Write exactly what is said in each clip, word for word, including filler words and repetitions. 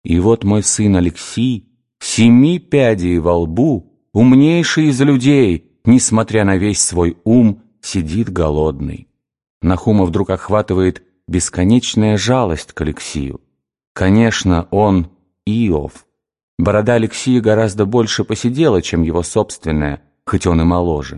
И вот мой сын Алексий, семи пядей во лбу, умнейший из людей, несмотря на весь свой ум, сидит голодный. Нахума вдруг охватывает бесконечная жалость к Алексию. Конечно, он Иов. Борода Алексия гораздо больше поседела, чем его собственная, хоть он и моложе.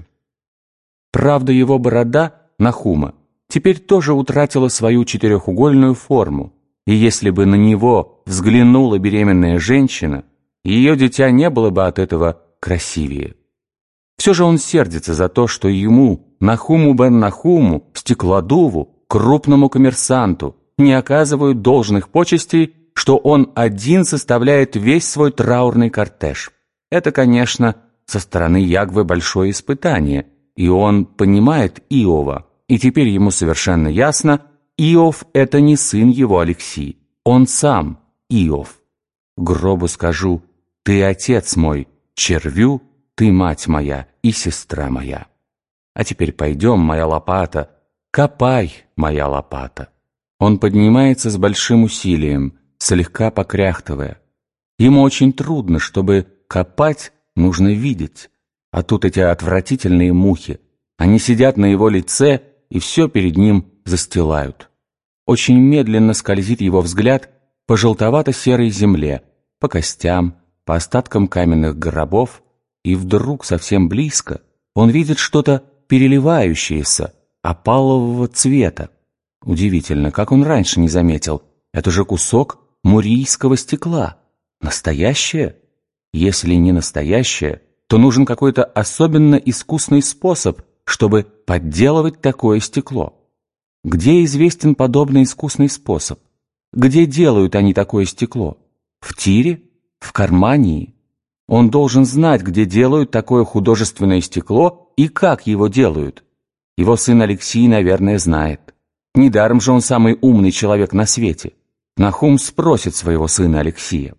Правда, его борода, Нахума, теперь тоже утратила свою четырехугольную форму, и если бы на него взглянула беременная женщина, ее дитя не было бы от этого красивее. Все же он сердится за то, что ему, Нахуму бен Нахуму, стеклодуву, крупному коммерсанту, не оказывают должных почестей, что он один составляет весь свой траурный кортеж. Это, конечно, со стороны Ягвы большое испытание, и он понимает Иова, и теперь ему совершенно ясно, Иов — это не сын его Алексий, он сам Иов. Гробу скажу: ты отец мой, червю ты мать моя и сестра моя. А теперь пойдем, моя лопата, копай, моя лопата. Он поднимается с большим усилием, слегка покряхтывая. Ему очень трудно, чтобы копать нужно видеть. А тут эти отвратительные мухи. Они сидят на его лице и все перед ним застилают. Очень медленно скользит его взгляд по желтовато-серой земле, по костям, по остаткам каменных гробов, и вдруг совсем близко он видит что-то переливающееся, опалового цвета. Удивительно, как он раньше не заметил. Это же кусок мурийского стекла. Настоящее? Если не настоящее, то нужен какой-то особенно искусный способ, чтобы подделывать такое стекло. Где известен подобный искусный способ? Где делают они такое стекло? В Тире? В Кармании? Он должен знать, где делают такое художественное стекло и как его делают. Его сын Алексий, наверное, знает. Недаром же он самый умный человек на свете. Нахум спросит своего сына Алексия.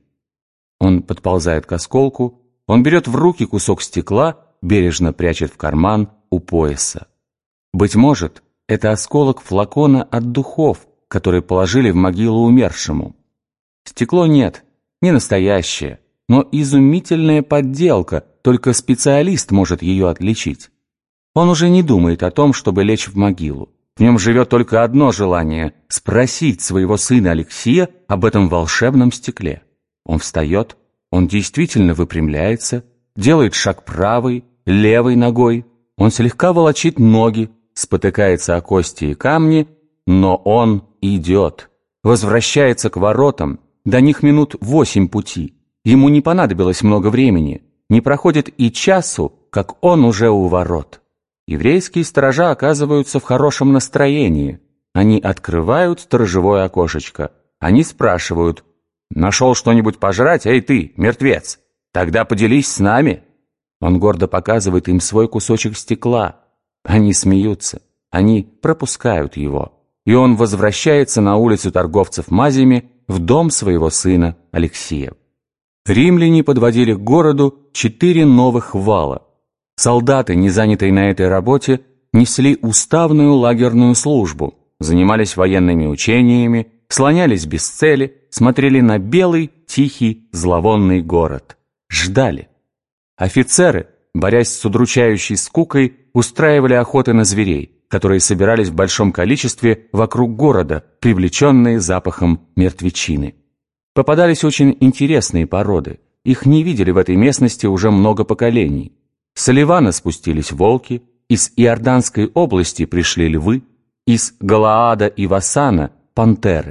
Он подползает к осколку, он берет в руки кусок стекла, бережно прячет в карман у пояса. Быть может, это осколок флакона от духов, который положили в могилу умершему. Стекло нет, не настоящее, но изумительная подделка, только специалист может ее отличить. Он уже не думает о том, чтобы лечь в могилу. В нем живет только одно желание — спросить своего сына Алексия об этом волшебном стекле. Он встает, он действительно выпрямляется, делает шаг правой, левой ногой, он слегка волочит ноги, спотыкается о кости и камни, но он идет, возвращается к воротам, до них минут восемь пути. Ему не понадобилось много времени, не проходит и часу, как он уже у ворот. Еврейские сторожа оказываются в хорошем настроении. Они открывают сторожевое окошечко. Они спрашивают: «Нашел что-нибудь пожрать? Эй ты, мертвец! Тогда поделись с нами!» Он гордо показывает им свой кусочек стекла. Они смеются, они пропускают его. И он возвращается на улицу торговцев мазями в дом своего сына Алексия. Римляне подводили к городу четыре новых вала. Солдаты, не занятые на этой работе, несли уставную лагерную службу, занимались военными учениями, слонялись без цели, смотрели на белый, тихий, зловонный город. Ждали. Офицеры, борясь с удручающей скукой, устраивали охоты на зверей, которые собирались в большом количестве вокруг города, привлеченные запахом мертвечины. Попадались очень интересные породы. Их не видели в этой местности уже много поколений. С Ливана спустились волки, из Иорданской области пришли львы, из Галаада и Васана – пантеры.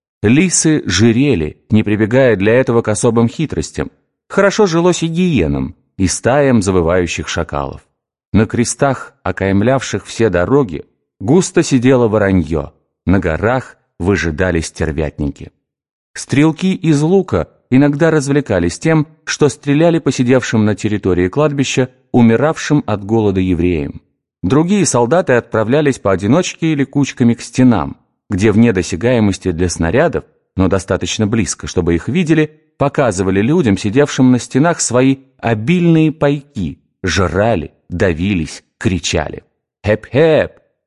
Лисы жирели, не прибегая для этого к особым хитростям. Хорошо жилось и гиенам, и стаям завывающих шакалов. На крестах, окаймлявших все дороги, густо сидело воронье, на горах выжидали стервятники. Стрелки из лука иногда развлекались тем, что стреляли по сидевшим на территории кладбища умиравшим от голода евреям. Другие солдаты отправлялись поодиночке или кучками к стенам, где вне досягаемости для снарядов, но достаточно близко, чтобы их видели, показывали людям, сидевшим на стенах, свои обильные пайки, жрали, давились, кричали: «Хеп-хеп!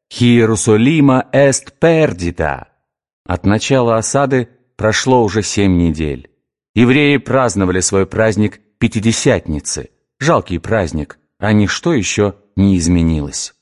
Иерусалима эст пердита!» От начала осады прошло уже семь недель. Евреи праздновали свой праздник Пятидесятницы. Жалкий праздник, а ничто еще не изменилось.